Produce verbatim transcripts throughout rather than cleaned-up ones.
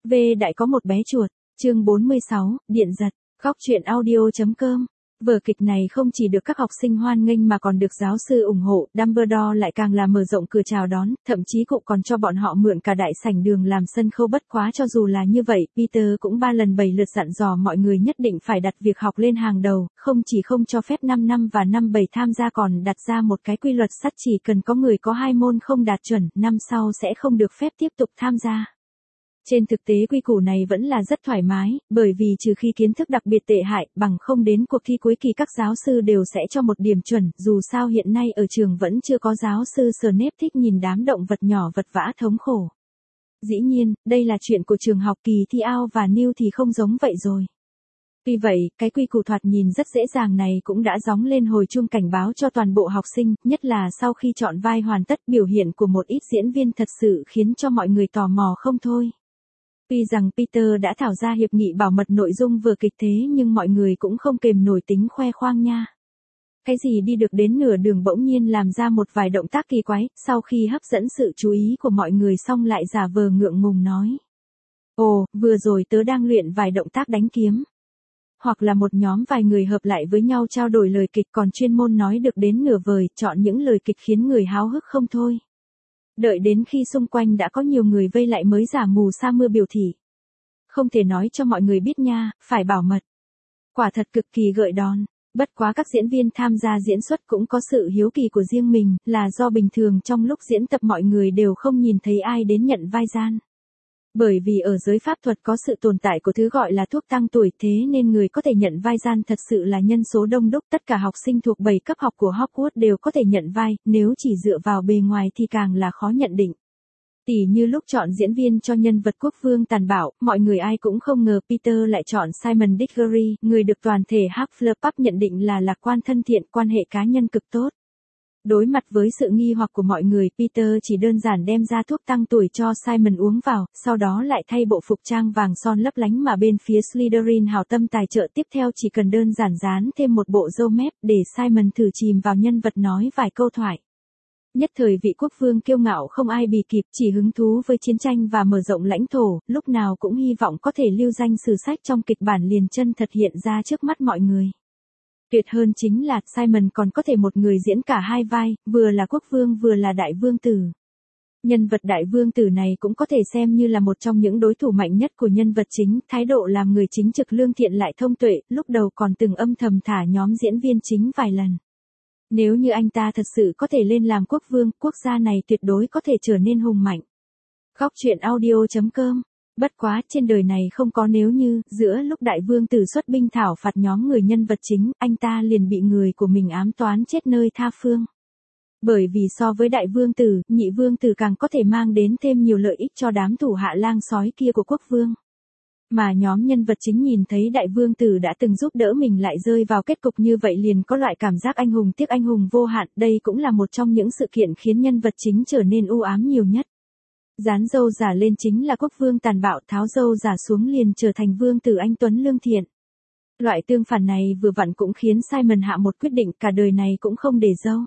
V đại có một bé chuột, chương bốn mươi sáu, điện giật, góc truyện audio.com. Vở kịch này không chỉ được các học sinh hoan nghênh mà còn được giáo sư ủng hộ, Dumbledore lại càng là mở rộng cửa chào đón, thậm chí cũng còn cho bọn họ mượn cả đại sảnh đường làm sân khấu. Bất quá cho dù là như vậy, Peter cũng ba lần bảy lượt dặn dò mọi người nhất định phải đặt việc học lên hàng đầu, không chỉ không cho phép năm năm và năm bảy tham gia còn đặt ra một cái quy luật sắt, chỉ cần có người có hai môn không đạt chuẩn, năm sau sẽ không được phép tiếp tục tham gia. Trên thực tế quy củ này vẫn là rất thoải mái, bởi vì trừ khi kiến thức đặc biệt tệ hại, bằng không đến cuộc thi cuối kỳ các giáo sư đều sẽ cho một điểm chuẩn, dù sao hiện nay ở trường vẫn chưa có giáo sư Snape thích nhìn đám động vật nhỏ vật vã thống khổ. Dĩ nhiên, đây là chuyện của trường học, kỳ thi Ao và Newt thì không giống vậy rồi. Tuy vậy, cái quy củ thoạt nhìn rất dễ dàng này cũng đã gióng lên hồi chuông cảnh báo cho toàn bộ học sinh, nhất là sau khi chọn vai hoàn tất, biểu hiện của một ít diễn viên thật sự khiến cho mọi người tò mò không thôi. Tuy rằng Peter đã thảo ra hiệp nghị bảo mật nội dung vừa kịch thế nhưng mọi người cũng không kềm nổi tính khoe khoang nha. Cái gì đi được đến nửa đường bỗng nhiên làm ra một vài động tác kỳ quái, sau khi hấp dẫn sự chú ý của mọi người xong lại giả vờ ngượng ngùng nói. Ồ, vừa rồi tớ đang luyện vài động tác đánh kiếm. Hoặc là một nhóm vài người hợp lại với nhau trao đổi lời kịch còn chuyên môn nói được đến nửa vời, chọn những lời kịch khiến người háo hức không thôi. Đợi đến khi xung quanh đã có nhiều người vây lại mới giả mù sa mưa biểu thị. Không thể nói cho mọi người biết nha, phải bảo mật. Quả thật cực kỳ gợi đòn. Bất quá các diễn viên tham gia diễn xuất cũng có sự hiếu kỳ của riêng mình, là do bình thường trong lúc diễn tập mọi người đều không nhìn thấy ai đến nhận vai gian. Bởi vì ở giới pháp thuật có sự tồn tại của thứ gọi là thuốc tăng tuổi, thế nên người có thể nhận vai gian thật sự là nhân số đông đúc. Tất cả học sinh thuộc bảy cấp học của Hogwarts đều có thể nhận vai, nếu chỉ dựa vào bề ngoài thì càng là khó nhận định. Tỉ như lúc chọn diễn viên cho nhân vật quốc vương tàn bạo, mọi người ai cũng không ngờ Peter lại chọn Simon Diggory, người được toàn thể Hufflepuff nhận định là lạc quan thân thiện, quan hệ cá nhân cực tốt. Đối mặt với sự nghi hoặc của mọi người, Peter chỉ đơn giản đem ra thuốc tăng tuổi cho Simon uống vào, sau đó lại thay bộ phục trang vàng son lấp lánh mà bên phía Slytherin hảo tâm tài trợ. Tiếp theo chỉ cần đơn giản dán thêm một bộ râu mép để Simon thử chìm vào nhân vật nói vài câu thoại. Nhất thời vị quốc vương kiêu ngạo không ai bì kịp, chỉ hứng thú với chiến tranh và mở rộng lãnh thổ, lúc nào cũng hy vọng có thể lưu danh sử sách trong kịch bản liền chân thật hiện ra trước mắt mọi người. Tuyệt hơn chính là Simon còn có thể một người diễn cả hai vai, vừa là quốc vương vừa là đại vương tử. Nhân vật đại vương tử này cũng có thể xem như là một trong những đối thủ mạnh nhất của nhân vật chính, thái độ làm người chính trực lương thiện lại thông tuệ, lúc đầu còn từng âm thầm thả nhóm diễn viên chính vài lần. Nếu như anh ta thật sự có thể lên làm quốc vương, quốc gia này tuyệt đối có thể trở nên hùng mạnh. Góc truyện audio.com. Bất quá trên đời này không có nếu như, giữa lúc đại vương tử xuất binh thảo phạt nhóm người nhân vật chính, anh ta liền bị người của mình ám toán chết nơi tha phương. Bởi vì so với đại vương tử, nhị vương tử càng có thể mang đến thêm nhiều lợi ích cho đám thủ hạ lang sói kia của quốc vương. Mà nhóm nhân vật chính nhìn thấy đại vương tử đã từng giúp đỡ mình lại rơi vào kết cục như vậy liền có loại cảm giác anh hùng tiếc anh hùng vô hạn, đây cũng là một trong những sự kiện khiến nhân vật chính trở nên u ám nhiều nhất. Dán dâu giả lên chính là quốc vương tàn bạo, tháo dâu giả xuống liền trở thành vương tử anh tuấn lương thiện. Loại tương phản này vừa vặn cũng khiến Simon hạ một quyết định cả đời này cũng không để dâu.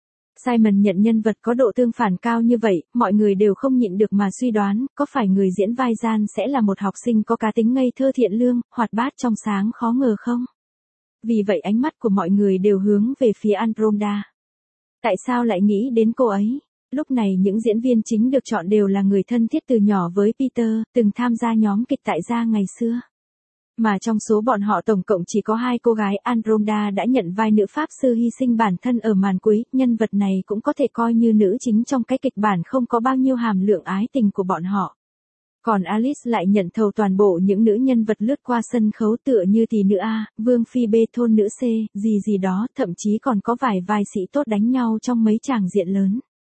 Simon nhận nhân vật có độ tương phản cao như vậy, mọi người đều không nhịn được mà suy đoán, có phải người diễn vai gian sẽ là một học sinh có cá tính ngây thơ thiện lương, hoạt bát trong sáng khó ngờ không? Vì vậy ánh mắt của mọi người đều hướng về phía Andromeda. Tại sao lại nghĩ đến cô ấy? Lúc này những diễn viên chính được chọn đều là người thân thiết từ nhỏ với Peter, từng tham gia nhóm kịch tại gia ngày xưa. Mà trong số bọn họ tổng cộng chỉ có hai cô gái, Andromeda đã nhận vai nữ pháp sư hy sinh bản thân ở màn cuối, nhân vật này cũng có thể coi như nữ chính trong cái kịch bản không có bao nhiêu hàm lượng ái tình của bọn họ. Còn Alice lại nhận thầu toàn bộ những nữ nhân vật lướt qua sân khấu tựa như tỷ nữ A, vương phi B, thôn nữ C, gì gì đó, thậm chí còn có vài vai sĩ tốt đánh nhau trong mấy tràng diện lớn.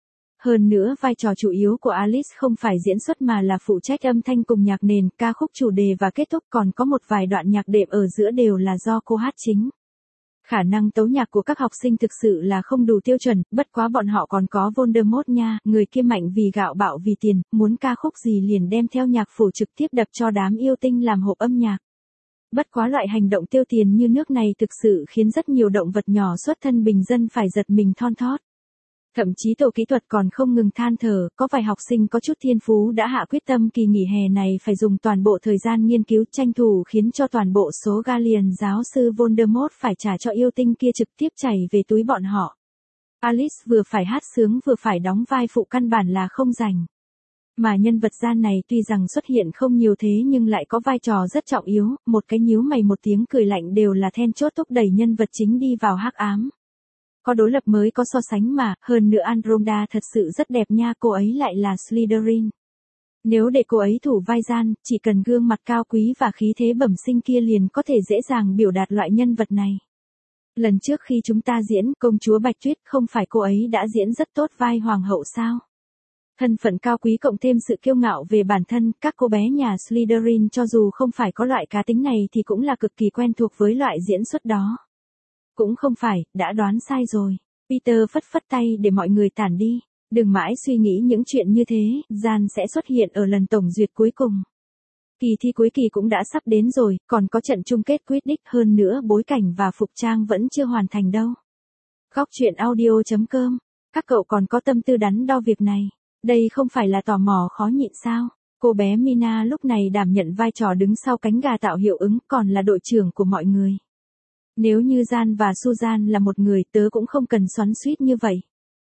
Hơn nữa vai trò chủ yếu của Alice không phải diễn xuất mà là phụ trách âm thanh cùng nhạc nền, ca khúc chủ đề và kết thúc, còn có một vài đoạn nhạc đệm ở giữa đều là do cô hát chính. Khả năng tấu nhạc của các học sinh thực sự là không đủ tiêu chuẩn, bất quá bọn họ còn có Voldemort nha, người kia mạnh vì gạo bạo vì tiền, muốn ca khúc gì liền đem theo nhạc phổ trực tiếp đập cho đám yêu tinh làm hộp âm nhạc. Bất quá loại hành động tiêu tiền như nước này thực sự khiến rất nhiều động vật nhỏ xuất thân bình dân phải giật mình thon thót. Thậm chí tổ kỹ thuật còn không ngừng than thở, có vài học sinh có chút thiên phú đã hạ quyết tâm kỳ nghỉ hè này phải dùng toàn bộ thời gian nghiên cứu tranh thủ khiến cho toàn bộ số Gallian giáo sư Voldemort phải trả cho yêu tinh kia trực tiếp chảy về túi bọn họ. Alice vừa phải hát sướng vừa phải đóng vai phụ căn bản là không rảnh. Mà nhân vật gian này tuy rằng xuất hiện không nhiều thế nhưng lại có vai trò rất trọng yếu, một cái nhíu mày một tiếng cười lạnh đều là then chốt thúc đẩy nhân vật chính đi vào hắc ám. Có đối lập mới có so sánh mà, hơn nữa Andromeda thật sự rất đẹp nha, cô ấy lại là Slytherin. Nếu để cô ấy thủ vai gian, chỉ cần gương mặt cao quý và khí thế bẩm sinh kia liền có thể dễ dàng biểu đạt loại nhân vật này. Lần trước khi chúng ta diễn Công chúa Bạch Tuyết không phải cô ấy đã diễn rất tốt vai hoàng hậu sao? Thân phận cao quý cộng thêm sự kiêu ngạo về bản thân, các cô bé nhà Slytherin cho dù không phải có loại cá tính này thì cũng là cực kỳ quen thuộc với loại diễn xuất đó. Cũng không phải, đã đoán sai rồi. Peter phất phất tay để mọi người tản đi. Đừng mãi suy nghĩ những chuyện như thế, Jan sẽ xuất hiện ở lần tổng duyệt cuối cùng. Kỳ thi cuối kỳ cũng đã sắp đến rồi, còn có trận chung kết Quidditch, hơn nữa bối cảnh và phục trang vẫn chưa hoàn thành đâu. Góc truyện audio chấm com. Các cậu còn có tâm tư đắn đo việc này. Đây không phải là tò mò khó nhịn sao? Cô bé Mina lúc này đảm nhận vai trò đứng sau cánh gà tạo hiệu ứng, còn là đội trưởng của mọi người. Nếu như Jan và Susan là một người, tớ cũng không cần xoắn xuýt như vậy.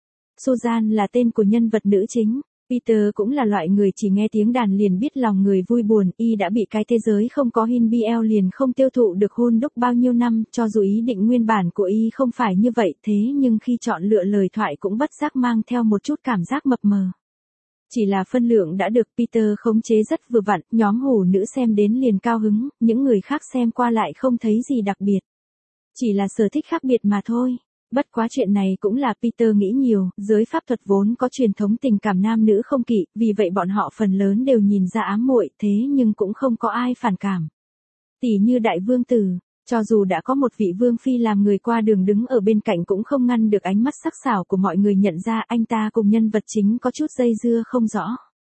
Susan là tên của nhân vật nữ chính. Peter cũng là loại người chỉ nghe tiếng đàn liền biết lòng người vui buồn, y đã bị cái thế giới không có Hinbiel liền không tiêu thụ được hun đúc bao nhiêu năm, cho dù ý định nguyên bản của y không phải như vậy, thế nhưng khi chọn lựa lời thoại cũng bất giác mang theo một chút cảm giác mập mờ. Chỉ là phân lượng đã được Peter khống chế rất vừa vặn, nhóm hủ nữ xem đến liền cao hứng, những người khác xem qua lại không thấy gì đặc biệt. Chỉ là sở thích khác biệt mà thôi. Bất quá chuyện này cũng là Peter nghĩ nhiều, giới pháp thuật vốn có truyền thống tình cảm nam nữ không kỵ, vì vậy bọn họ phần lớn đều nhìn ra ám muội, thế nhưng cũng không có ai phản cảm. Tỷ như đại vương tử, cho dù đã có một vị vương phi làm người qua đường đứng ở bên cạnh cũng không ngăn được ánh mắt sắc sảo của mọi người nhận ra anh ta cùng nhân vật chính có chút dây dưa không rõ.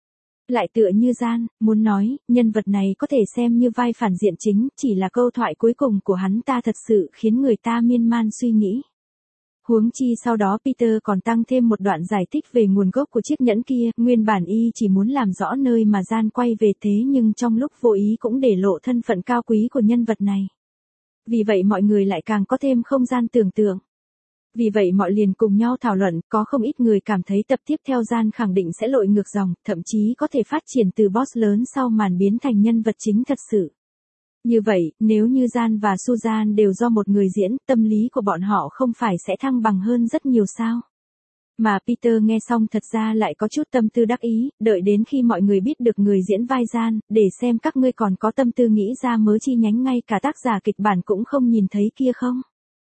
Lại tựa như Jan, muốn nói, nhân vật này có thể xem như vai phản diện chính, chỉ là câu thoại cuối cùng của hắn ta thật sự khiến người ta miên man suy nghĩ. Huống chi sau đó Peter còn tăng thêm một đoạn giải thích về nguồn gốc của chiếc nhẫn kia, nguyên bản y chỉ muốn làm rõ nơi mà Jan quay về thế nhưng trong lúc vô ý cũng để lộ thân phận cao quý của nhân vật này. Vì vậy mọi người lại càng có thêm không gian tưởng tượng. Vì vậy mọi liền cùng nhau thảo luận, có không ít người cảm thấy tập tiếp theo Jan khẳng định sẽ lội ngược dòng, thậm chí có thể phát triển từ boss lớn sau màn biến thành nhân vật chính thật sự. Như vậy, nếu như Jan và Susan đều do một người diễn, tâm lý của bọn họ không phải sẽ thăng bằng hơn rất nhiều sao? Mà Peter nghe xong thật ra lại có chút tâm tư đắc ý, đợi đến khi mọi người biết được người diễn vai Jan, để xem các ngươi còn có tâm tư nghĩ ra mớ chi nhánh ngay cả tác giả kịch bản cũng không nhìn thấy kia không?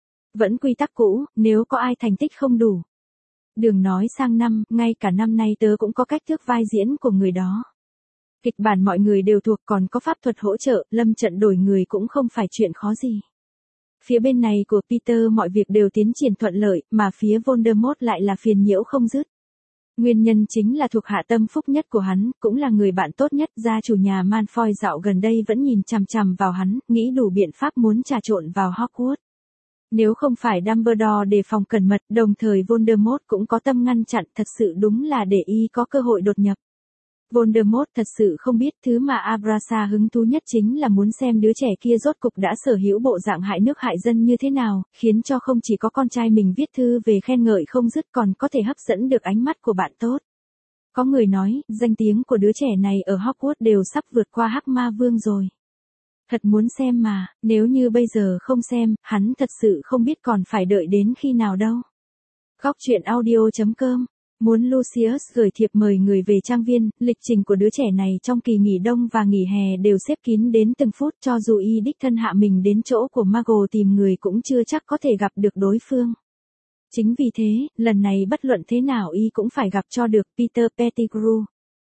Vẫn quy tắc cũ, nếu có ai thành tích không đủ. Đừng nói sang năm, ngay cả năm nay tớ cũng có cách thức vai diễn của người đó. Kịch bản mọi người đều thuộc còn có pháp thuật hỗ trợ, lâm trận đổi người cũng không phải chuyện khó gì. Phía bên này của Peter mọi việc đều tiến triển thuận lợi, mà phía Voldemort lại là phiền nhiễu không dứt. Nguyên nhân chính là thuộc hạ tâm phúc nhất của hắn, cũng là người bạn tốt nhất, gia chủ nhà Malfoy dạo gần đây vẫn nhìn chằm chằm vào hắn, nghĩ đủ biện pháp muốn trà trộn vào Hogwarts. Nếu không phải Dumbledore đề phòng cẩn mật, đồng thời Voldemort cũng có tâm ngăn chặn, thật sự đúng là để y có cơ hội đột nhập. Voldemort thật sự không biết thứ mà Abrasa hứng thú nhất chính là muốn xem đứa trẻ kia rốt cục đã sở hữu bộ dạng hại nước hại dân như thế nào, khiến cho không chỉ có con trai mình viết thư về khen ngợi không dứt còn có thể hấp dẫn được ánh mắt của bạn tốt. Có người nói, danh tiếng của đứa trẻ này ở Hogwarts đều sắp vượt qua Hắc Ma Vương rồi. Thật muốn xem mà, nếu như bây giờ không xem, hắn thật sự không biết còn phải đợi đến khi nào đâu. Góc truyện audio chấm com. Muốn Lucius gửi thiệp mời người về trang viên, lịch trình của đứa trẻ này trong kỳ nghỉ đông và nghỉ hè đều xếp kín đến từng phút, cho dù y đích thân hạ mình đến chỗ của Muggle tìm người cũng chưa chắc có thể gặp được đối phương. Chính vì thế, lần này bất luận thế nào y cũng phải gặp cho được Peter Pettigrew.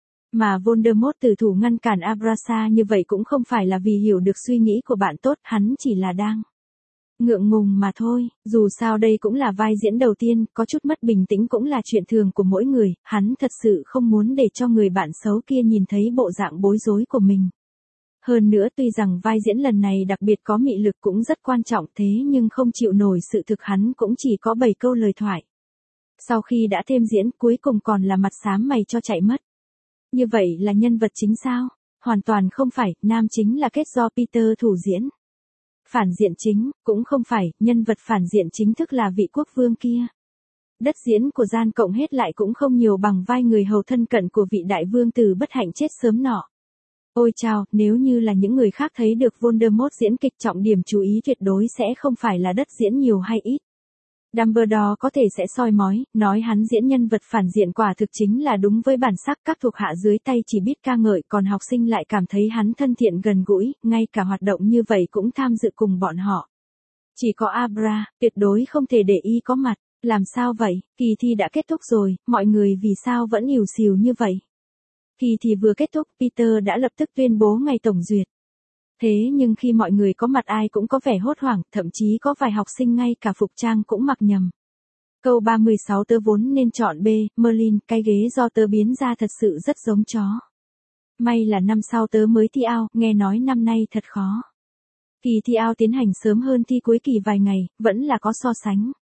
Mà Voldemort tử thủ ngăn cản Abrasa như vậy cũng không phải là vì hiểu được suy nghĩ của bạn tốt, hắn chỉ là đang ngượng ngùng mà thôi, dù sao đây cũng là vai diễn đầu tiên, có chút mất bình tĩnh cũng là chuyện thường của mỗi người, hắn thật sự không muốn để cho người bạn xấu kia nhìn thấy bộ dạng bối rối của mình. Hơn nữa tuy rằng vai diễn lần này đặc biệt có mị lực cũng rất quan trọng thế nhưng không chịu nổi sự thực hắn cũng chỉ có bảy câu lời thoại. Sau khi đã thêm diễn, cuối cùng còn là mặt xám mày cho chạy mất. Như vậy là nhân vật chính sao? Hoàn toàn không phải, nam chính là kết do Peter thủ diễn. Phản diện chính, cũng không phải, nhân vật phản diện chính thức là vị quốc vương kia. Đất diễn của gian cộng hết lại cũng không nhiều bằng vai người hầu thân cận của vị đại vương tử bất hạnh chết sớm nọ. Ôi chao, nếu như là những người khác thấy được Voldemort diễn kịch, trọng điểm chú ý tuyệt đối sẽ không phải là đất diễn nhiều hay ít. Dumbledore có thể sẽ soi mói, nói hắn diễn nhân vật phản diện quả thực chính là đúng với bản sắc, các thuộc hạ dưới tay chỉ biết ca ngợi, còn học sinh lại cảm thấy hắn thân thiện gần gũi, ngay cả hoạt động như vậy cũng tham dự cùng bọn họ. Chỉ có Abra, tuyệt đối không thể để y có mặt. Làm sao vậy, kỳ thi đã kết thúc rồi, mọi người vì sao vẫn ỉu xìu như vậy? Kỳ thi vừa kết thúc, Peter đã lập tức tuyên bố ngày tổng duyệt. Thế nhưng khi mọi người có mặt ai cũng có vẻ hốt hoảng, thậm chí có vài học sinh ngay cả phục trang cũng mặc nhầm. Câu ba mươi sáu tớ vốn nên chọn B, Merlin, cái ghế do tớ biến ra thật sự rất giống chó. May là năm sau tớ mới thi ao, nghe nói năm nay thật khó. Kỳ thi ao tiến hành sớm hơn thi cuối kỳ vài ngày, vẫn là có so sánh.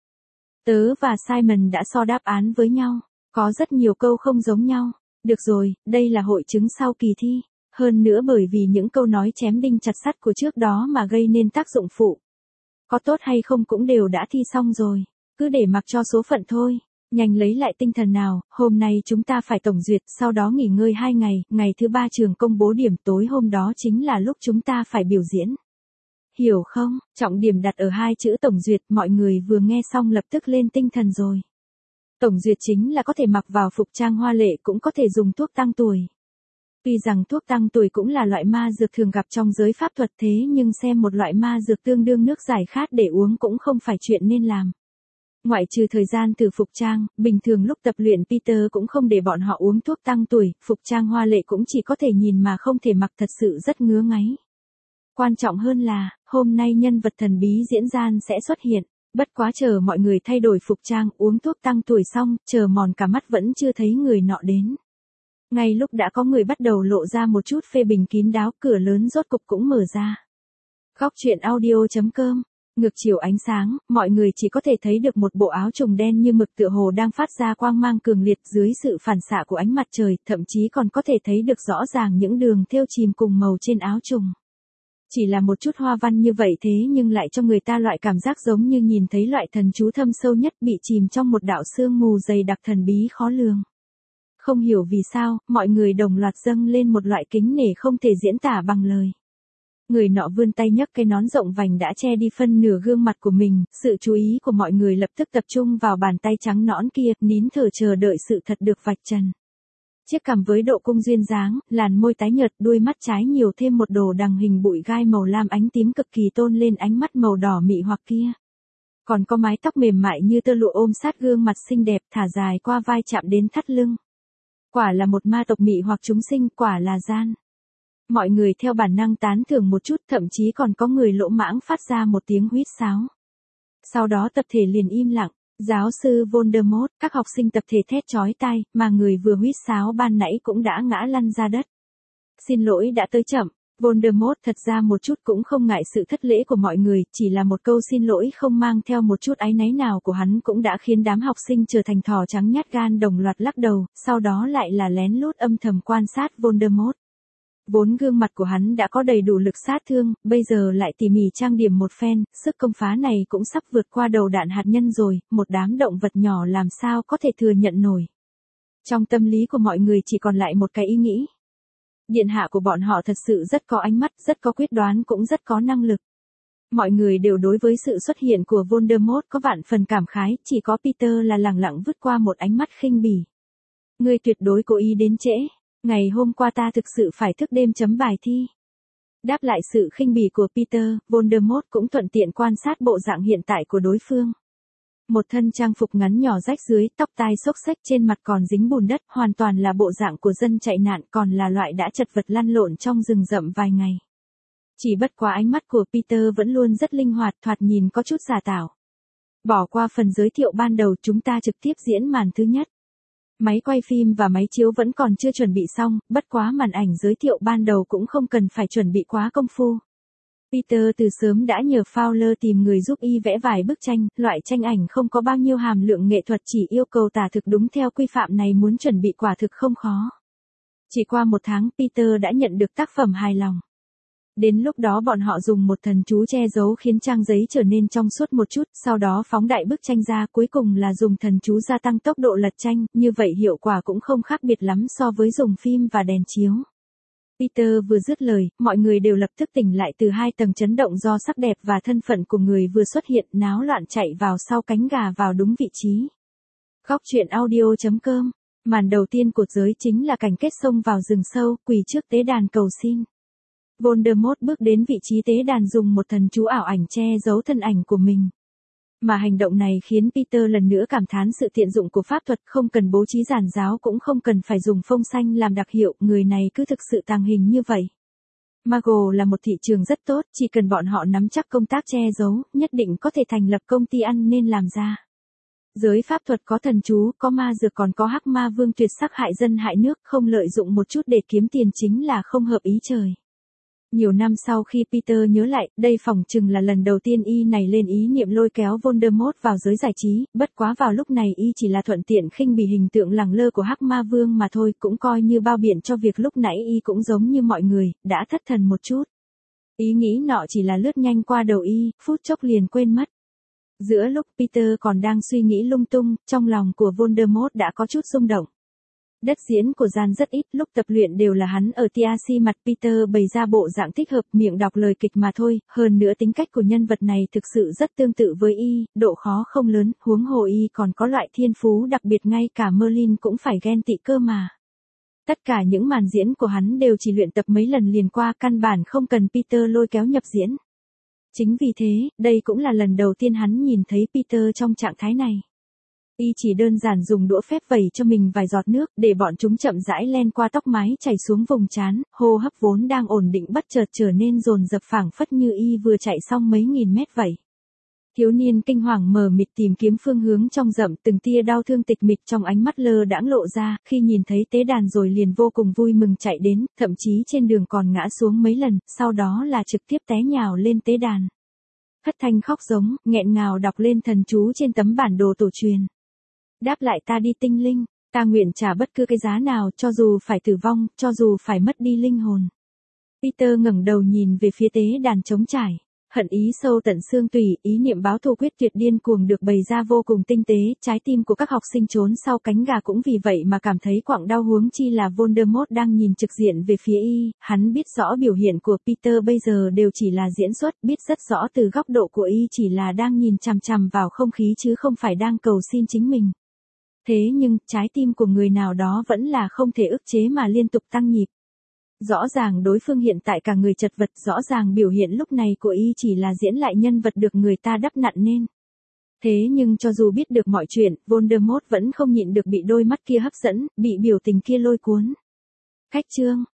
Tớ và Simon đã so đáp án với nhau, có rất nhiều câu không giống nhau. Được rồi, đây là hội chứng sau kỳ thi. Hơn nữa bởi vì những câu nói chém đinh chặt sắt của trước đó mà gây nên tác dụng phụ. Có tốt hay không cũng đều đã thi xong rồi, cứ để mặc cho số phận thôi. Nhanh lấy lại tinh thần nào, hôm nay chúng ta phải tổng duyệt, sau đó nghỉ ngơi hai ngày, ngày thứ ba trường công bố điểm, tối hôm đó chính là lúc chúng ta phải biểu diễn. Hiểu không? Trọng điểm đặt ở hai chữ tổng duyệt, mọi người vừa nghe xong lập tức lên tinh thần rồi. Tổng duyệt chính là có thể mặc vào phục trang hoa lệ, cũng có thể dùng thuốc tăng tuổi. Tuy rằng thuốc tăng tuổi cũng là loại ma dược thường gặp trong giới pháp thuật, thế nhưng xem một loại ma dược tương đương nước giải khát để uống cũng không phải chuyện nên làm. Ngoại trừ thời gian thử phục trang, bình thường lúc tập luyện Peter cũng không để bọn họ uống thuốc tăng tuổi, phục trang hoa lệ cũng chỉ có thể nhìn mà không thể mặc, thật sự rất ngứa ngáy. Quan trọng hơn là, hôm nay nhân vật thần bí diễn gian sẽ xuất hiện, bất quá chờ mọi người thay đổi phục trang, uống thuốc tăng tuổi xong, chờ mòn cả mắt vẫn chưa thấy người nọ đến. Ngay lúc đã có người bắt đầu lộ ra một chút phê bình kín đáo, cửa lớn rốt cục cũng mở ra. Góc truyện audio chấm com. Ngược chiều ánh sáng, mọi người chỉ có thể thấy được một bộ áo trùng đen như mực tựa hồ đang phát ra quang mang cường liệt dưới sự phản xạ của ánh mặt trời, thậm chí còn có thể thấy được rõ ràng những đường thêu chìm cùng màu trên áo trùng. Chỉ là một chút hoa văn như vậy thế nhưng lại cho người ta loại cảm giác giống như nhìn thấy loại thần chú thâm sâu nhất bị chìm trong một đạo sương mù dày đặc thần bí khó lường. Không hiểu vì sao, mọi người đồng loạt dâng lên một loại kính nể không thể diễn tả bằng lời. Người nọ vươn tay nhấc cái nón rộng vành đã che đi phân nửa gương mặt của mình, sự chú ý của mọi người lập tức tập trung vào bàn tay trắng nõn kia, nín thở chờ đợi sự thật được vạch trần. Chiếc cằm với độ cung duyên dáng, làn môi tái nhợt, đuôi mắt trái nhiều thêm một đồ đằng hình bụi gai màu lam ánh tím cực kỳ tôn lên ánh mắt màu đỏ mị hoặc kia. Còn có mái tóc mềm mại như tơ lụa ôm sát gương mặt xinh đẹp thả dài qua vai chạm đến thắt lưng. Quả là một ma tộc mị hoặc chúng sinh, quả là gian. Mọi người theo bản năng tán thưởng một chút, thậm chí còn có người lỗ mãng phát ra một tiếng huýt sáo. Sau đó tập thể liền im lặng, giáo sư Voldemort, các học sinh tập thể thét chói tai, mà người vừa huýt sáo ban nãy cũng đã ngã lăn ra đất. Xin lỗi đã tới chậm, Voldemort thật ra một chút cũng không ngại sự thất lễ của mọi người, chỉ là một câu xin lỗi không mang theo một chút áy náy nào của hắn cũng đã khiến đám học sinh trở thành thỏ trắng nhát gan đồng loạt lắc đầu, sau đó lại là lén lút âm thầm quan sát Voldemort. Vốn gương mặt của hắn đã có đầy đủ lực sát thương, bây giờ lại tỉ mỉ trang điểm một phen, sức công phá này cũng sắp vượt qua đầu đạn hạt nhân rồi, một đám động vật nhỏ làm sao có thể thừa nhận nổi. Trong tâm lý của mọi người chỉ còn lại một cái ý nghĩ. Điện hạ của bọn họ thật sự rất có ánh mắt, rất có quyết đoán cũng rất có năng lực. Mọi người đều đối với sự xuất hiện của Voldemort có vạn phần cảm khái, chỉ có Peter là lẳng lặng vứt qua một ánh mắt khinh bỉ. Ngươi tuyệt đối cố ý đến trễ. Ngày hôm qua ta thực sự phải thức đêm chấm bài thi. Đáp lại sự khinh bỉ của Peter, Voldemort cũng thuận tiện quan sát bộ dạng hiện tại của đối phương. Một thân trang phục ngắn nhỏ rách dưới, tóc tai xốc xếch, trên mặt còn dính bùn đất, hoàn toàn là bộ dạng của dân chạy nạn, còn là loại đã chật vật lăn lộn trong rừng rậm vài ngày. Chỉ bất quá ánh mắt của Peter vẫn luôn rất linh hoạt, thoạt nhìn có chút giả tạo. Bỏ qua phần giới thiệu ban đầu, chúng ta trực tiếp diễn màn thứ nhất. Máy quay phim và máy chiếu vẫn còn chưa chuẩn bị xong, bất quá màn ảnh giới thiệu ban đầu cũng không cần phải chuẩn bị quá công phu. Peter từ sớm đã nhờ Fowler tìm người giúp y vẽ vài bức tranh, loại tranh ảnh không có bao nhiêu hàm lượng nghệ thuật chỉ yêu cầu tả thực đúng theo quy phạm này muốn chuẩn bị quả thực không khó. Chỉ qua một tháng Peter đã nhận được tác phẩm hài lòng. Đến lúc đó bọn họ dùng một thần chú che giấu khiến trang giấy trở nên trong suốt một chút, sau đó phóng đại bức tranh ra, cuối cùng là dùng thần chú gia tăng tốc độ lật tranh, như vậy hiệu quả cũng không khác biệt lắm so với dùng phim và đèn chiếu. Peter vừa dứt lời, mọi người đều lập tức tỉnh lại từ hai tầng chấn động do sắc đẹp và thân phận của người vừa xuất hiện, náo loạn chạy vào sau cánh gà vào đúng vị trí. Góc truyện audio chấm com. Màn đầu tiên cột giới chính là cảnh kết xông vào rừng sâu, quỳ trước tế đàn cầu xin. Voldemort bước đến vị trí tế đàn dùng một thần chú ảo ảnh che giấu thân ảnh của mình. Mà hành động này khiến Peter lần nữa cảm thán sự tiện dụng của pháp thuật, không cần bố trí giản giáo cũng không cần phải dùng phông xanh làm đặc hiệu, người này cứ thực sự tàng hình như vậy. Mago là một thị trường rất tốt, chỉ cần bọn họ nắm chắc công tác che giấu, nhất định có thể thành lập công ty ăn nên làm ra. Giới pháp thuật có thần chú, có ma dược còn có hắc ma vương tuyệt sắc hại dân hại nước, không lợi dụng một chút để kiếm tiền chính là không hợp ý trời. Nhiều năm sau khi Peter nhớ lại, đây phỏng chừng là lần đầu tiên y này lên ý niệm lôi kéo Voldemort vào giới giải trí, bất quá vào lúc này y chỉ là thuận tiện khinh bỉ hình tượng lẳng lơ của hắc ma vương mà thôi, cũng coi như bao biện cho việc lúc nãy y cũng giống như mọi người, đã thất thần một chút. Ý nghĩ nọ chỉ là lướt nhanh qua đầu y, phút chốc liền quên mất. Giữa lúc Peter còn đang suy nghĩ lung tung, trong lòng của Voldemort đã có chút xung động. Đất diễn của gian rất ít, lúc tập luyện đều là hắn ở tia si mặt Peter bày ra bộ dạng thích hợp, miệng đọc lời kịch mà thôi, hơn nữa tính cách của nhân vật này thực sự rất tương tự với y, độ khó không lớn, huống hồ y còn có loại thiên phú đặc biệt ngay cả Merlin cũng phải ghen tị cơ mà. Tất cả những màn diễn của hắn đều chỉ luyện tập mấy lần liền qua, căn bản không cần Peter lôi kéo nhập diễn. Chính vì thế, đây cũng là lần đầu tiên hắn nhìn thấy Peter trong trạng thái này. Y chỉ đơn giản dùng đũa phép vẩy cho mình vài giọt nước, để bọn chúng chậm rãi len qua tóc mái chảy xuống vùng trán, hô hấp vốn đang ổn định bất chợt trở nên dồn dập phảng phất như y vừa chạy xong mấy nghìn mét vậy. Thiếu niên kinh hoàng mờ mịt tìm kiếm phương hướng trong rậm, từng tia đau thương tịch mịch trong ánh mắt lơ đãng lộ ra, khi nhìn thấy tế đàn rồi liền vô cùng vui mừng chạy đến, thậm chí trên đường còn ngã xuống mấy lần, sau đó là trực tiếp té nhào lên tế đàn. Thất thanh khóc giống, nghẹn ngào đọc lên thần chú trên tấm bản đồ tổ truyền. Đáp lại ta đi tinh linh, ta nguyện trả bất cứ cái giá nào, cho dù phải tử vong, cho dù phải mất đi linh hồn. Peter ngẩng đầu nhìn về phía tế đàn trống trải, hận ý sâu tận xương tủy, ý niệm báo thù quyết tuyệt điên cuồng được bày ra vô cùng tinh tế, trái tim của các học sinh trốn sau cánh gà cũng vì vậy mà cảm thấy quặn đau, huống chi là Voldemort đang nhìn trực diện về phía y, hắn biết rõ biểu hiện của Peter bây giờ đều chỉ là diễn xuất, biết rất rõ từ góc độ của y chỉ là đang nhìn chằm chằm vào không khí chứ không phải đang cầu xin chính mình. Thế nhưng, trái tim của người nào đó vẫn là không thể ức chế mà liên tục tăng nhịp. Rõ ràng đối phương hiện tại cả người chật vật, rõ ràng biểu hiện lúc này của y chỉ là diễn lại nhân vật được người ta đắp nặn nên. Thế nhưng cho dù biết được mọi chuyện, Voldemort vẫn không nhịn được bị đôi mắt kia hấp dẫn, bị biểu tình kia lôi cuốn. Khách chương